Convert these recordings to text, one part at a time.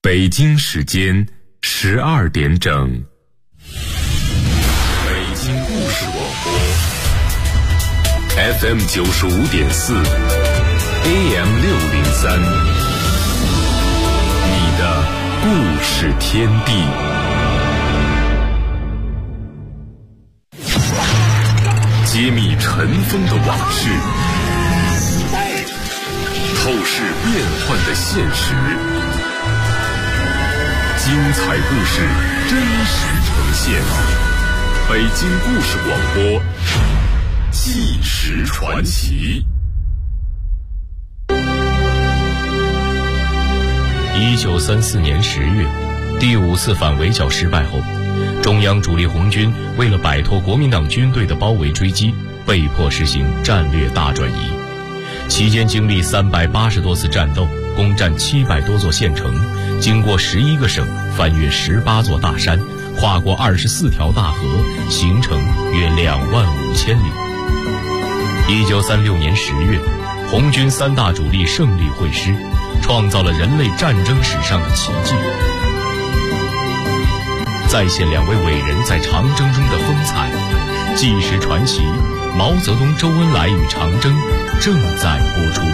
北京时间12点整，北京故事广播 FM 95.4 AM 603，你的故事天地。揭秘尘封的往事，透视变幻的现实，精彩故事真实呈现。北京故事广播，纪实传奇。 1934年10月，第5次反围剿失败后，中央主力红军为了摆脱国民党军队的包围追击，被迫实行战略大转移。期间经历380多次战斗，攻占700多座县城，经过11个省，翻越18座大山，跨过24条大河，行程约25000里。1936年10月，红军3大主力胜利会师，创造了人类战争史上的奇迹。再现2位伟人在长征中的风采，纪实传奇毛泽东、周恩来与长征正在播出。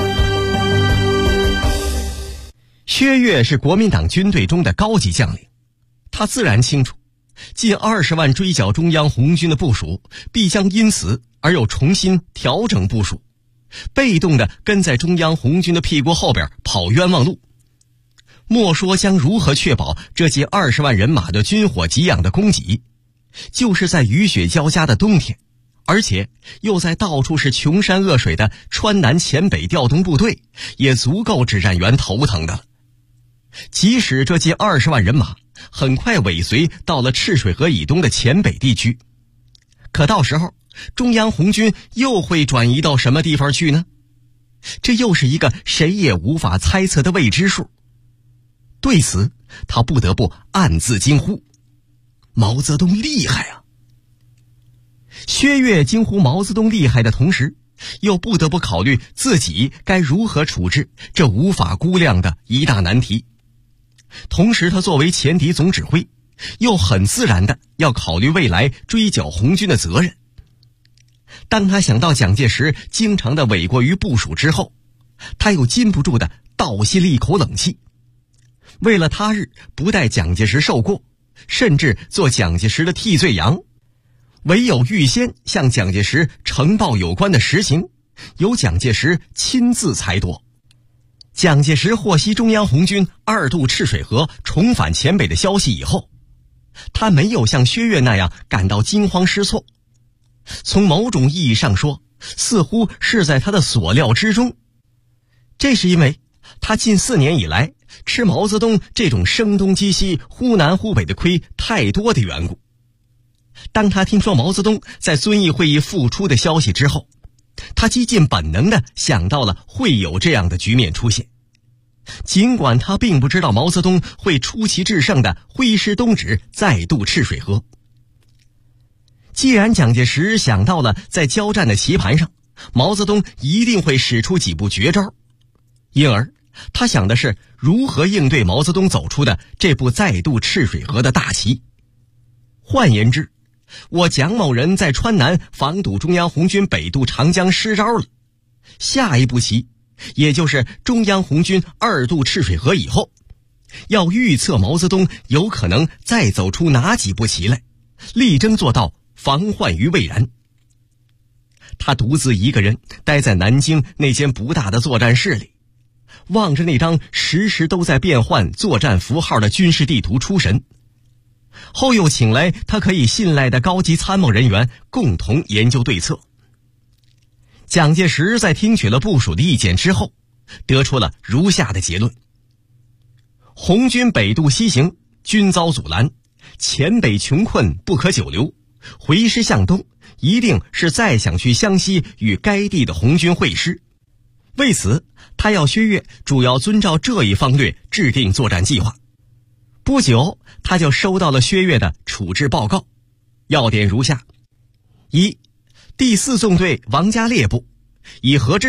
薛岳是国民党军队中的高级将领，他自然清楚近20万追剿中央红军的部署必将因此而又重新调整部署，被动地跟在中央红军的屁股后边跑冤枉路。莫说将如何确保这近20万人马的军火给养的供给，就是在雨雪交加的冬天，而且又在到处是穷山恶水的川南黔北调动部队，也足够指战员头疼的了。即使这近20万人马很快尾随到了赤水河以东的黔北地区，可到时候中央红军又会转移到什么地方去呢？这又是一个谁也无法猜测的未知数。对此，他不得不暗自惊呼：毛泽东厉害啊！薛岳惊呼毛泽东厉害的同时，又不得不考虑自己该如何处置这无法估量的一大难题。同时，他作为前敌总指挥，又很自然的要考虑未来追剿红军的责任。当他想到蒋介石经常的诿过于部署之后，他又禁不住的倒吸了一口冷气。为了他日不待蒋介石受过，甚至做蒋介石的替罪羊，唯有预先向蒋介石呈报有关的实情，由蒋介石亲自裁夺。蒋介石获悉中央红军2渡赤水河重返黔北的消息以后，他没有像薛岳那样感到惊慌失措，从某种意义上说，似乎是在他的所料之中。这是因为他近4年以来吃毛泽东这种声东击西、忽南忽北的亏太多的缘故。当他听说毛泽东在遵义会议复出的消息之后，他几近本能地想到了会有这样的局面出现。尽管他并不知道毛泽东会出奇制胜地挥师东指再渡赤水河。既然蒋介石想到了在交战的棋盘上，毛泽东一定会使出几步绝招，因而他想的是如何应对毛泽东走出的这步再渡赤水河的大棋。换言之，我蒋某人在川南防堵中央红军北渡长江失招了，下一步棋，也就是中央红军2渡赤水河以后，要预测毛泽东有可能再走出哪几步棋来，力争做到防患于未然。他独自一个人待在南京那间不大的作战室里，望着那张时时都在变换作战符号的军事地图出神，后又请来他可以信赖的高级参谋人员共同研究对策。蒋介石在听取了部署的意见之后，得出了如下的结论：红军北渡西行，均遭阻拦，黔北穷困不可久留，回师向东，一定是再想去湘西与该地的红军会师。为此，他要薛岳主要遵照这一方略制定作战计划。不久，他就收到了薛岳的处置报告，要点如下：1. 第4纵队王家烈部以何之仲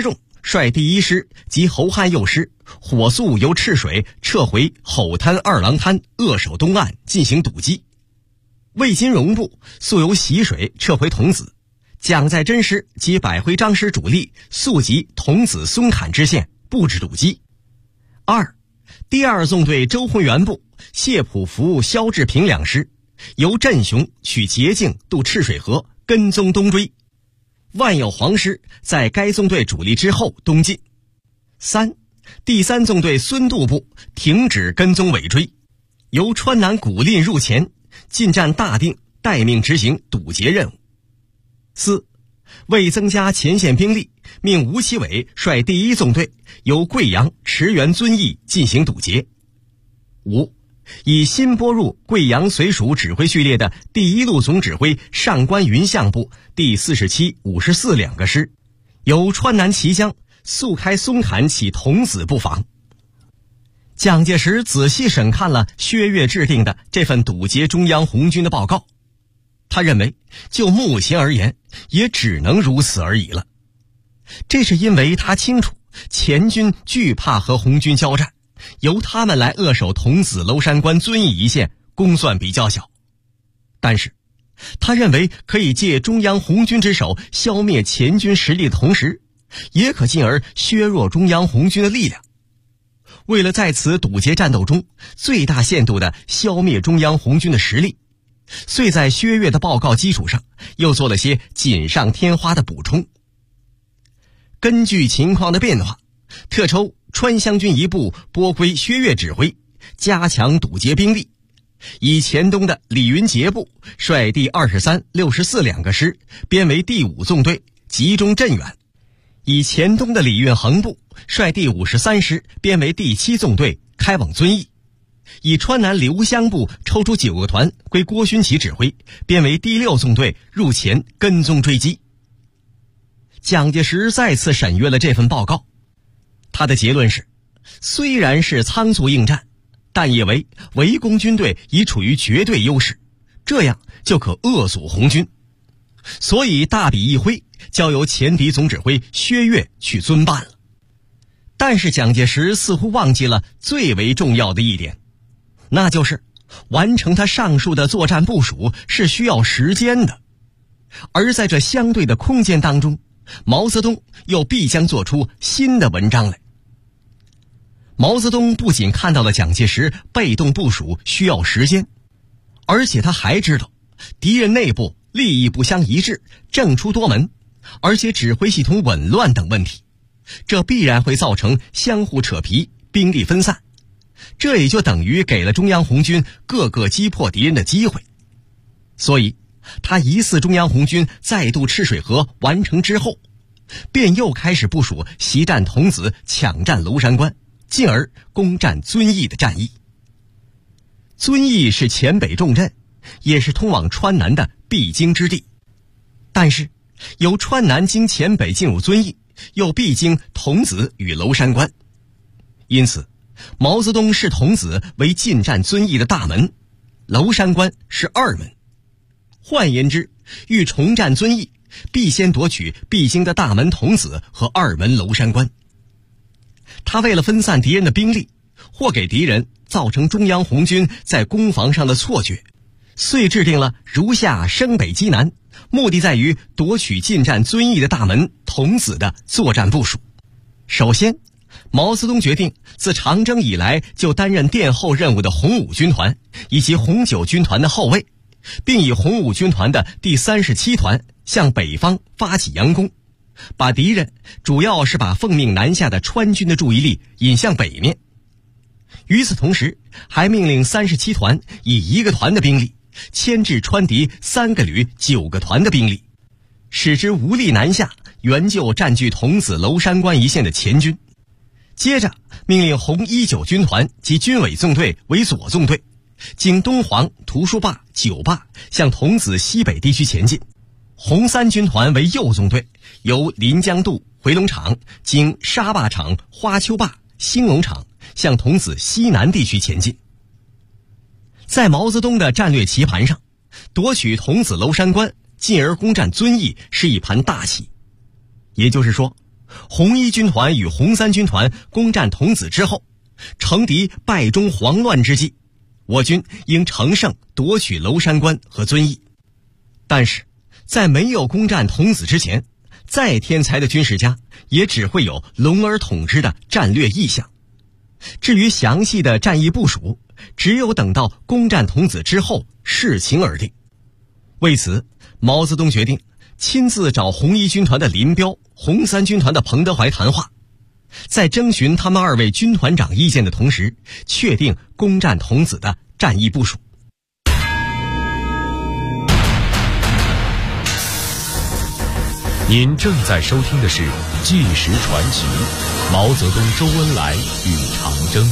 率第一师及侯汉右师火速由赤水撤回吼滩、二郎滩扼守东岸进行堵击。魏金荣部速由习水撤回桐梓，蒋在珍师及百辉章师主力速集桐梓、松坎支线布置堵击。二，第二纵队周浑元部谢普福、萧志平两师由镇雄取捷径渡赤水河，跟踪东追。万有黄师在该纵队主力之后东进。三，第三纵队孙度部停止跟踪尾追，由川南古蔺入前进占大定，待命执行堵截任务。四，为增加前线兵力，命吴奇伟率第一纵队由贵阳驰援遵义进行堵截。五，以新拨入贵阳绥署指挥序列的第一路总指挥上官云相部第47、54两个师，由川南綦江速开松坎起桐梓布防。蒋介石仔细审看了薛岳制定的这份堵截中央红军的报告，他认为就目前而言也只能如此而已了。这是因为他清楚前军惧怕和红军交战，由他们来扼守桐梓、娄山关、遵义一线功算比较小，但是他认为可以借中央红军之手消灭前军实力的同时，也可进而削弱中央红军的力量。为了在此堵截战斗中最大限度地消灭中央红军的实力，遂在薛岳的报告基础上又做了些锦上添花的补充。根据情况的变化，特抽川湘军一部拨归薛岳指挥，加强堵截兵力，以黔东的李云杰部率第23、64两个师编为第5纵队，集中镇远；以黔东的李运衡部率第53师编为第7纵队，开往遵义；以川南刘湘部抽出9个团归郭勋祺指挥，编为第6纵队，入黔跟踪追击。蒋介石再次审阅了这份报告，他的结论是，虽然是仓促应战，但也为围攻军队已处于绝对优势，这样就可扼阻红军，所以大笔一挥，交由前敌总指挥薛岳去遵办了。但是蒋介石似乎忘记了最为重要的一点，那就是完成他上述的作战部署是需要时间的，而在这相对的空间当中，毛泽东又必将做出新的文章来。毛泽东不仅看到了蒋介石被动部署需要时间，而且他还知道敌人内部利益不相一致，政出多门，而且指挥系统紊乱等问题，这必然会造成相互扯皮，兵力分散，这也就等于给了中央红军各个击破敌人的机会。所以他疑似中央红军再渡赤水河完成之后，便又开始部署袭占桐梓、抢占娄山关，进而攻占遵义的战役。遵义是黔北重镇，也是通往川南的必经之地，但是由川南经黔北进入遵义，又必经桐梓与娄山关，因此毛泽东视桐梓为进占遵义的大门，娄山关是二门。换言之，欲重占遵义，必先夺取必经的大门桐梓和二门娄山关。他为了分散敌人的兵力，或给敌人造成中央红军在攻防上的错觉，遂制定了如下升北击南，目的在于夺取进占遵义的大门桐梓的作战部署。首先，毛泽东决定自长征以来就担任殿后任务的红五军团以及红九军团的后卫，并以红五军团的第37团向北方发起佯攻，把敌人主要是把奉命南下的川军的注意力引向北面。与此同时，还命令37团以1个团的兵力牵制川敌3个旅9个团的兵力，使之无力南下援救占据桐梓、娄山关一线的前军。接着命令红19军团及军委纵队为左纵队，经东黄、图书坝、九坝向桐梓西北地区前进；红3军团为右纵队，由临江渡、回龙场经沙坝场、花丘坝、兴隆场向桐梓西南地区前进。在毛泽东的战略棋盘上，夺取桐梓、娄山关，进而攻占遵义是一盘大棋。也就是说， 红一军团与红三军团攻占桐梓之后，乘敌败中慌乱之际，我军应乘胜夺取娄山关和遵义。但是在没有攻占桐梓之前，再天才的军事家也只会有笼而统之的战略意向。至于详细的战役部署，只有等到攻占桐梓之后视情而定。为此，毛泽东决定亲自找红一军团的林彪、红三军团的彭德怀谈话，在征询他们2位军团长意见的同时，确定攻占桐梓的战役部署。 您正在收听的是《纪实传奇》，毛泽东、周恩来与长征。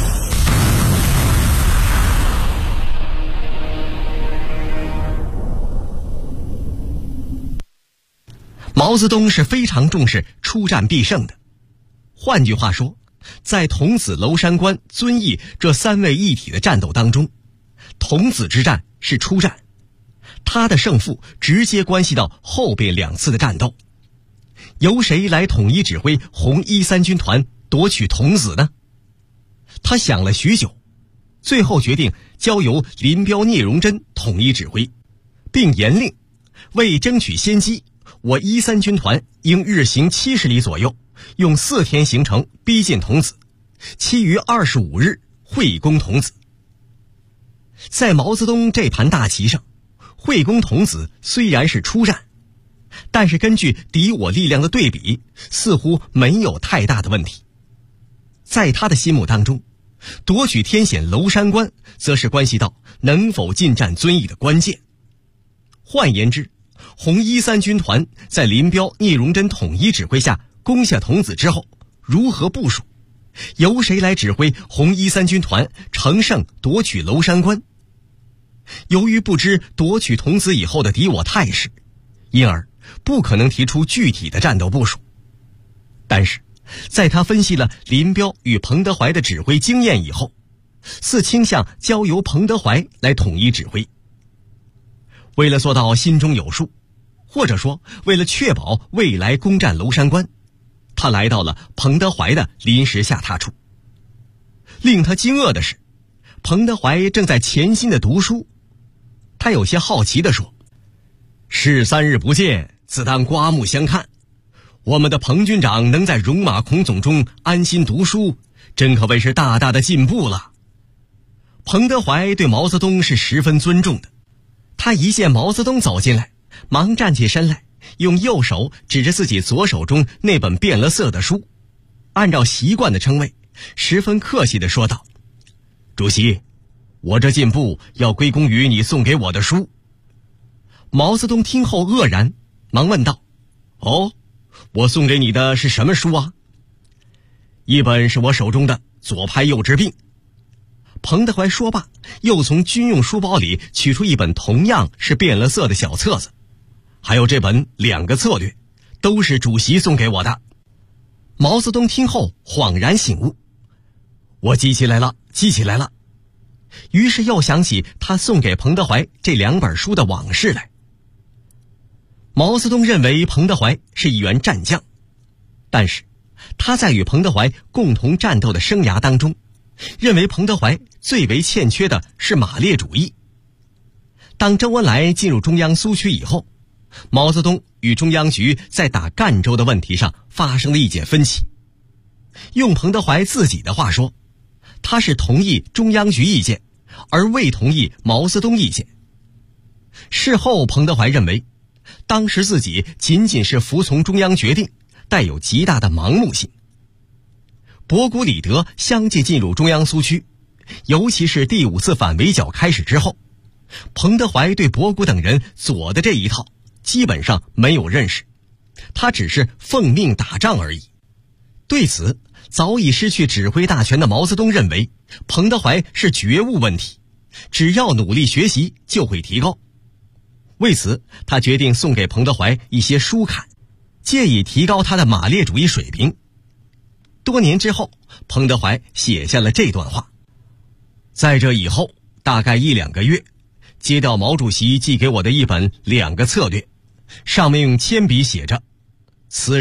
毛泽东是非常重视出战必胜的。换句话说，在桐梓、娄山关、遵义这3位一体的战斗当中，桐梓之战是初战，它的胜负直接关系到后边2次的战斗。由谁来统一指挥红一三军团夺取桐梓呢？他想了许久，最后决定交由林彪、聂荣臻统一指挥，并严令为争取先机，我一三军团应日行70里左右，用4天行程逼近桐梓，其余25日会攻桐梓。在毛泽东这盘大棋上，会攻桐梓虽然是初战，但是根据敌我力量的对比，似乎没有太大的问题。在他的心目当中，夺取天险娄山关则是关系到能否进占遵义的关键。换言之，红一三军团在林彪、聂荣臻统一指挥下攻下桐梓之后，如何部署，由谁来指挥红一三军团乘胜夺取娄山关？由于不知夺取桐梓以后的敌我态势，因而不可能提出具体的战斗部署。但是在他分析了林彪与彭德怀的指挥经验以后，似倾向交由彭德怀来统一指挥。为了做到心中有数，或者说为了确保未来攻占娄山关，他来到了彭德怀的临时下榻处。令他惊愕的是，彭德怀正在潜心的读书。他有些好奇地说：“事3日不见，自当刮目相看。我们的彭军长能在戎马孔总中安心读书，真可谓是大大的进步了。”彭德怀对毛泽东是十分尊重的，他一见毛泽东走进来，忙站起身来，用右手指着自己左手中那本变了色的书，按照习惯的称谓，十分客气地说道：“主席，我这进步要归功于你送给我的书。”毛泽东听后愕然，忙问道：“哦，我送给你的是什么书啊？”“一本是我手中的《左派右之病》。”彭德怀说罢，又从军用书包里取出一本同样是变了色的小册子，还有这本《2个策略》，都是主席送给我的。毛泽东听后恍然醒悟：“我记起来了。”于是又想起他送给彭德怀这2本书的往事来。毛泽东认为彭德怀是一员战将，但是他在与彭德怀共同战斗的生涯当中，认为彭德怀最为欠缺的是马列主义。当周恩来进入中央苏区以后，毛泽东与中央局在打赣州的问题上发生了意见分歧。用彭德怀自己的话说，他是同意中央局意见，而未同意毛泽东意见。事后彭德怀认为，当时自己仅仅是服从中央决定，带有极大的盲目性。博古、李德相继进入中央苏区，尤其是第5次反围剿开始之后，彭德怀对博古等人左的这一套基本上没有认识，他只是奉命打仗而已。对此，早已失去指挥大权的毛泽东认为彭德怀是觉悟问题，只要努力学习就会提高。为此，他决定送给彭德怀一些书看，借以提高他的马列主义水平。多年之后，彭德怀写下了这段话：“在这以后大概1-2个月，接到毛主席寄给我的一本《2个策略》，上面用铅笔写着：此书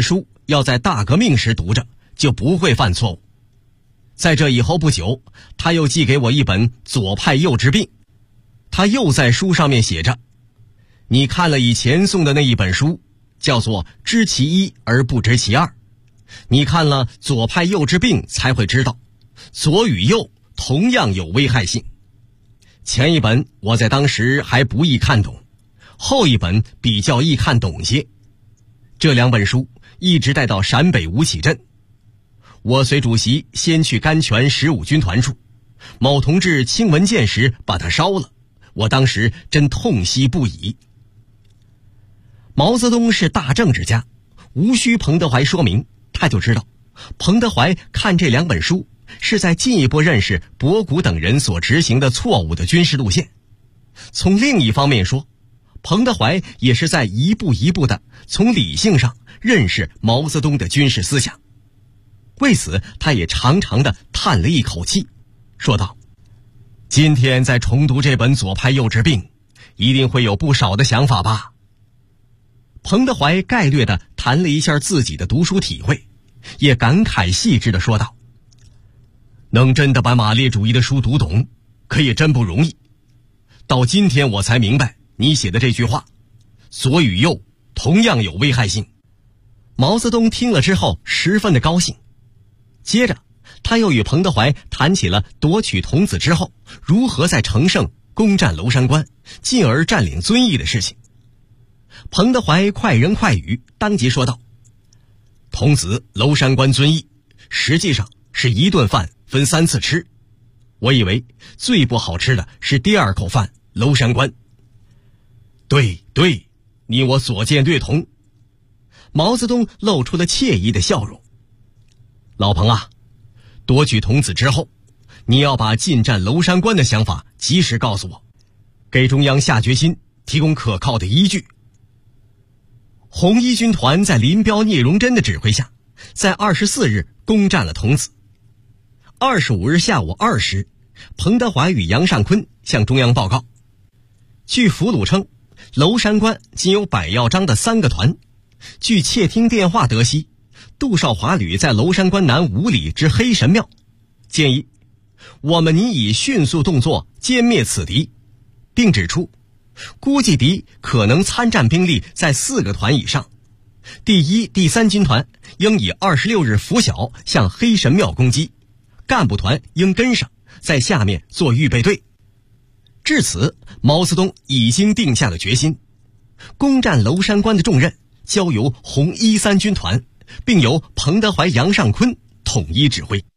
要在大革命时读着，就不会犯错误。在这以后不久，他又寄给我一本《左派右治病》，他又在书上面写着：你看了以前送的那一本书，叫做《知其一而不知其二》，你看了《左派右治病》才会知道，左与右同样有危害性。前一本我在当时还不易看懂，后一本比较易看懂些。这2本书一直带到陕北吴起镇，我随主席先去甘泉15军团处，某同志轻文件时把它烧了，我当时真痛惜不已。毛泽东是大政治家，无需彭德怀说明，他就知道彭德怀看这2本书是在进一步认识博古等人所执行的错误的军事路线。从另一方面说，彭德怀也是在一步一步的从理性上认识毛泽东的军事思想。为此，他也长长的叹了一口气，说道：今天在重读这本《左派右治病》，一定会有不少的想法吧。彭德怀概略地谈了一下自己的读书体会，也感慨细致地说道：能真的把马列主义的书读懂，可也真不容易。到今天我才明白你写的这句话，左与右同样有危害性。毛泽东听了之后十分的高兴，接着他又与彭德怀谈起了夺取童子之后如何在乘胜攻占娄山关，进而占领遵义的事情。彭德怀快人快语，当即说道：童子、娄山关、遵义实际上是一顿饭分3次吃，我以为最不好吃的是第2口饭娄山关。对，你我所见略同。毛泽东露出了惬意的笑容。老彭啊，夺取童子之后，你要把进占娄山关的想法及时告诉我，给中央下决心提供可靠的依据。红一军团在林彪、聂荣臻的指挥下，在24日攻占了童子。25日下午2时，彭德怀与杨尚昆向中央报告，据俘虏称，娄山关仅有柏耀章的3个团。据窃听电话得悉，杜少华旅在娄山关南5里之黑神庙，建议我们拟以迅速动作歼灭此敌，并指出估计敌可能参战兵力在4个团以上，第1、第3军团应以26日拂晓向黑神庙攻击，干部团应跟上，在下面做预备队。至此，毛泽东已经定下了决心，攻占娄山关的重任交由红1、3军团，并由彭德怀、杨尚昆统一指挥。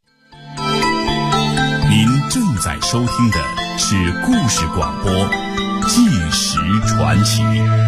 您正在收听的是故事广播《纪实传奇》。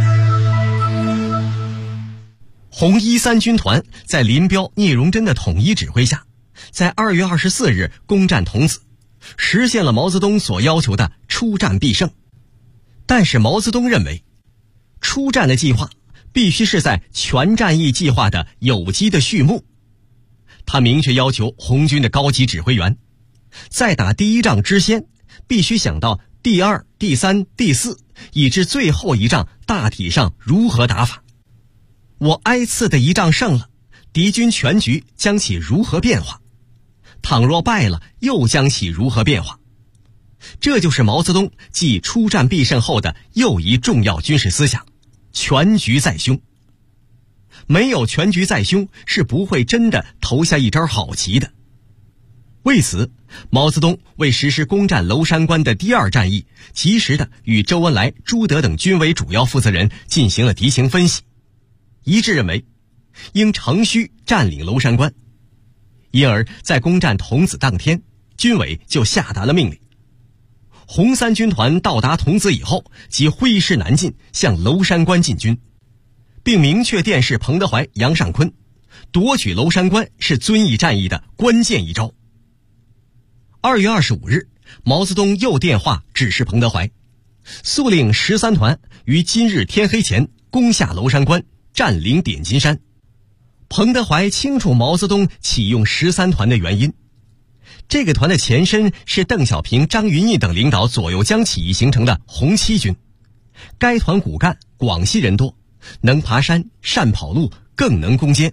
红1、3军团在林彪、聂荣臻的统一指挥下，在2月24日攻占童子，实现了毛泽东所要求的出战必胜。但是毛泽东认为，出战的计划必须是在全战役计划的有机的序幕。他明确要求红军的高级指挥员，在打第1仗之先，必须想到第2、第3、第4，以至最后一仗大体上如何打法。我挨次的一仗胜了，敌军全局将起如何变化？倘若败了，又将起如何变化？这就是毛泽东继出战必胜后的又一重要军事思想：全局在胸。没有全局在胸，是不会真的投下一招好棋的。为此，毛泽东为实施攻占娄山关的第2战役，及时的与周恩来、朱德等军委主要负责人进行了敌情分析，一致认为应乘虚占领娄山关。因而在攻占童子当天，军委就下达了命令，红3军团到达童子以后，即挥师南进，向娄山关进军，并明确电示彭德怀、杨尚昆，夺取娄山关是遵义战役的关键一招。2月25日，毛泽东又电话指示彭德怀，速令13团于今日天黑前攻下娄山关，占领点金山。彭德怀清楚毛泽东启用13团的原因。这个团的前身是邓小平、张云逸等领导左右江起义形成的红七军，该团骨干广西人多，能爬山、善跑路，更能攻坚。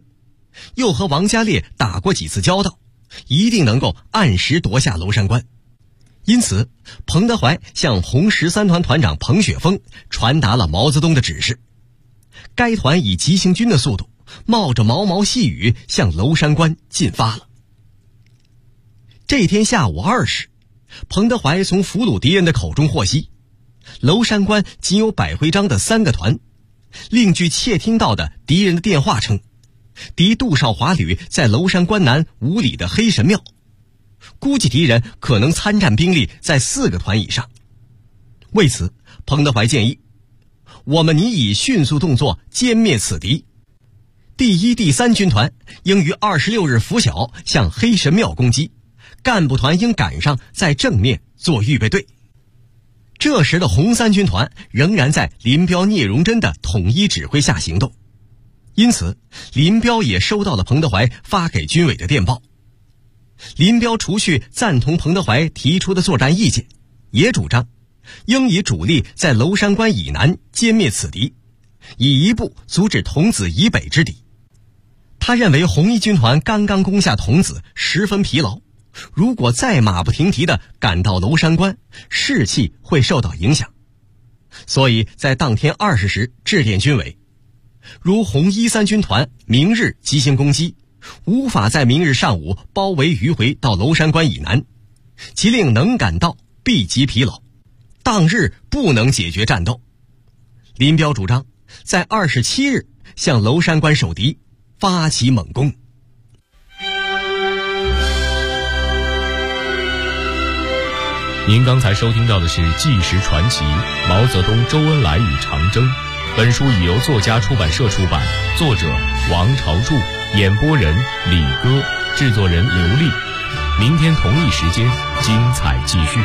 又和王家烈打过几次交道，一定能够按时夺下娄山关。因此，彭德怀向红13团团长彭雪枫传达了毛泽东的指示。该团以急行军的速度，冒着毛毛细雨向娄山关进发了。这天下午2时，彭德怀从俘虏敌人的口中获悉，娄山关仅有百徽章的3个团。另据窃听到的敌人的电话称，敌杜少华旅在娄山关南5里的黑神庙，估计敌人可能参战兵力在4个团以上。为此，彭德怀建议我们拟以迅速动作歼灭此敌。第1、第3军团应于26日拂晓向黑神庙攻击，干部团应赶上在正面做预备队。这时的红3军团仍然在林彪、聂荣臻的统一指挥下行动，因此林彪也收到了彭德怀发给军委的电报。林彪除去赞同彭德怀提出的作战意见，也主张应以主力在娄山关以南歼灭此敌，以一部阻止桐梓以北之敌。他认为红1军团刚刚攻下桐梓，十分疲劳，如果再马不停蹄地赶到娄山关，士气会受到影响。所以在当天20时致电军委，如红1、3军团明日急行攻击，无法在明日上午包围迂回到娄山关以南，即令能赶到必极疲劳，当日不能解决战斗。林彪主张在27日向娄山关守敌，发起猛攻。 您刚才收听到的是《纪实传奇：毛泽东、周恩来与长征》。本书已由作家出版社出版，作者王朝柱，演播人李歌，制作人刘丽。明天同一时间，精彩继续。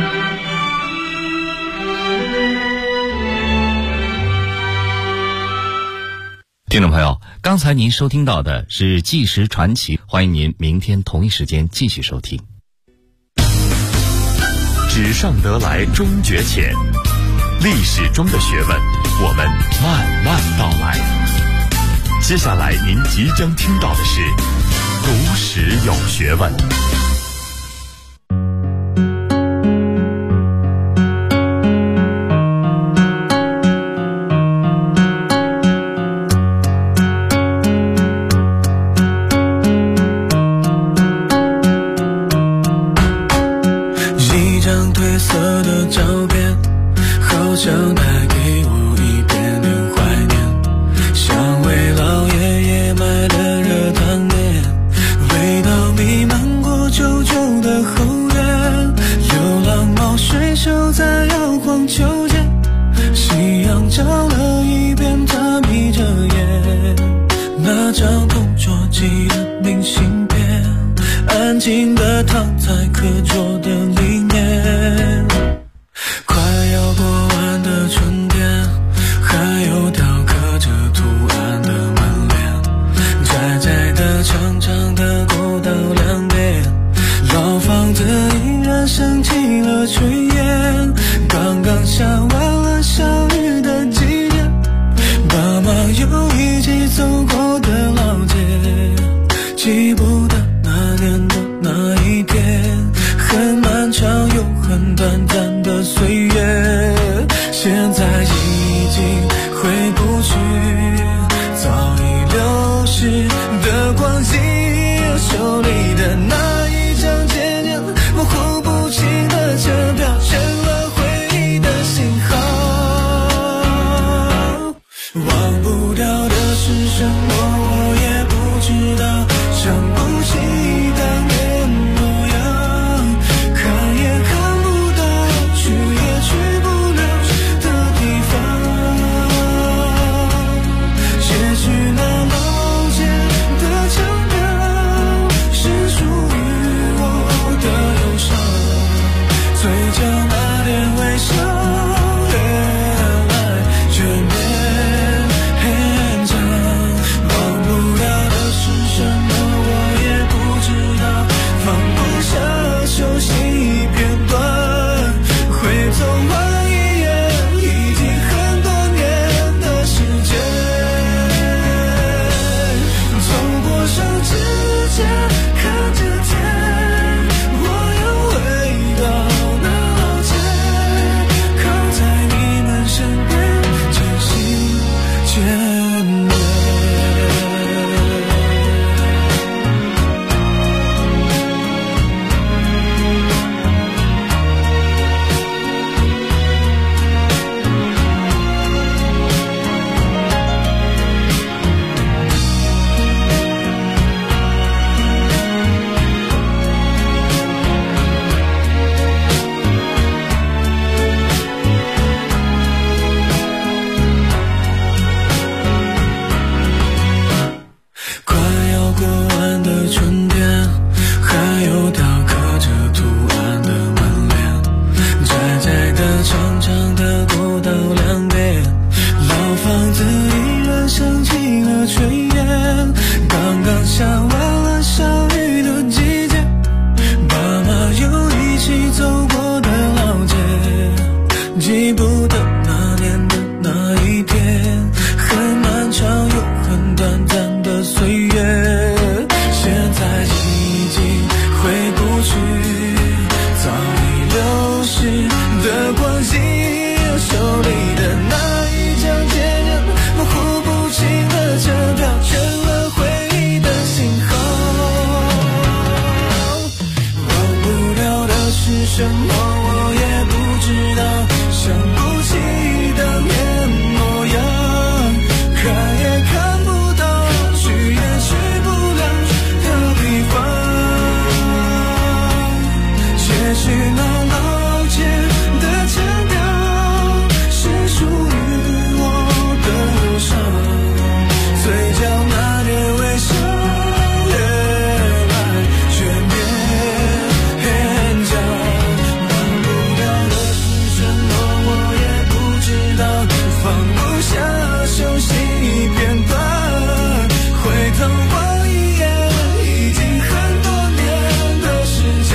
听众朋友，刚才您收听到的是《纪实传奇》，欢迎您明天同一时间继续收听。 纸上得来终觉浅，历史中的学问，我们慢慢道来。接下来您即将听到的是读史有学问。 是那老街的腔调，是属于像我一样，已经很多年的时间。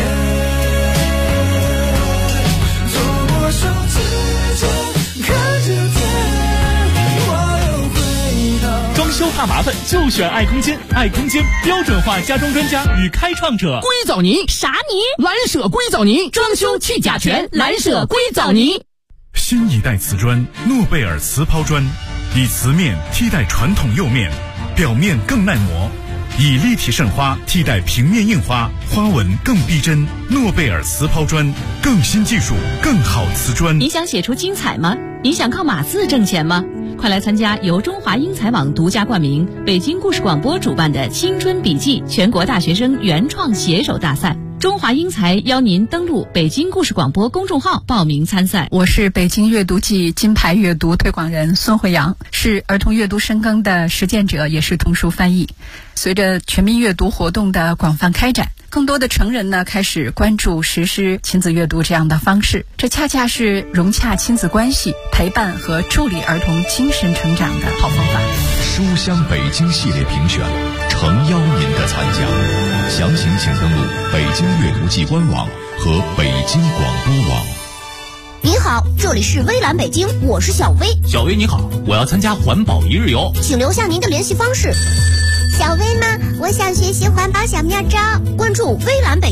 走过手指间，看着天，我又回到。 装修怕麻烦就选爱空间，爱空间标准化家装专家与开创者。 硅藻泥啥泥？蓝舍硅藻泥，装修去甲醛，蓝舍硅藻泥。 新一代瓷砖诺贝尔瓷抛砖，以瓷面替代传统釉面，表面更耐磨，以立体渗花替代平面印花，花纹更逼真。诺贝尔瓷抛砖，更新技术，更好瓷砖。 你想写出精彩吗？你想靠码字挣钱吗？快来参加由中华英才网独家冠名、北京故事广播主办的青春笔记全国大学生原创写手大赛。中华英才邀您登录北京故事广播公众号报名参赛。 我是北京阅读季金牌阅读推广人孙慧阳，是儿童阅读深耕的实践者，也是童书翻译。随着全民阅读活动的广泛开展，更多的成人呢开始关注实施亲子阅读这样的方式，这恰恰是融洽亲子关系、陪伴和助力儿童精神成长的好方法。 书香北京系列评选，诚邀您的参加。详情请登录北京阅读季官网和北京广播网。 您好，这里是微蓝北京，我是小薇。 小薇你好，我要参加环保一日游， 请留下您的联系方式。小薇吗？我想学习环保小妙招，关注微蓝北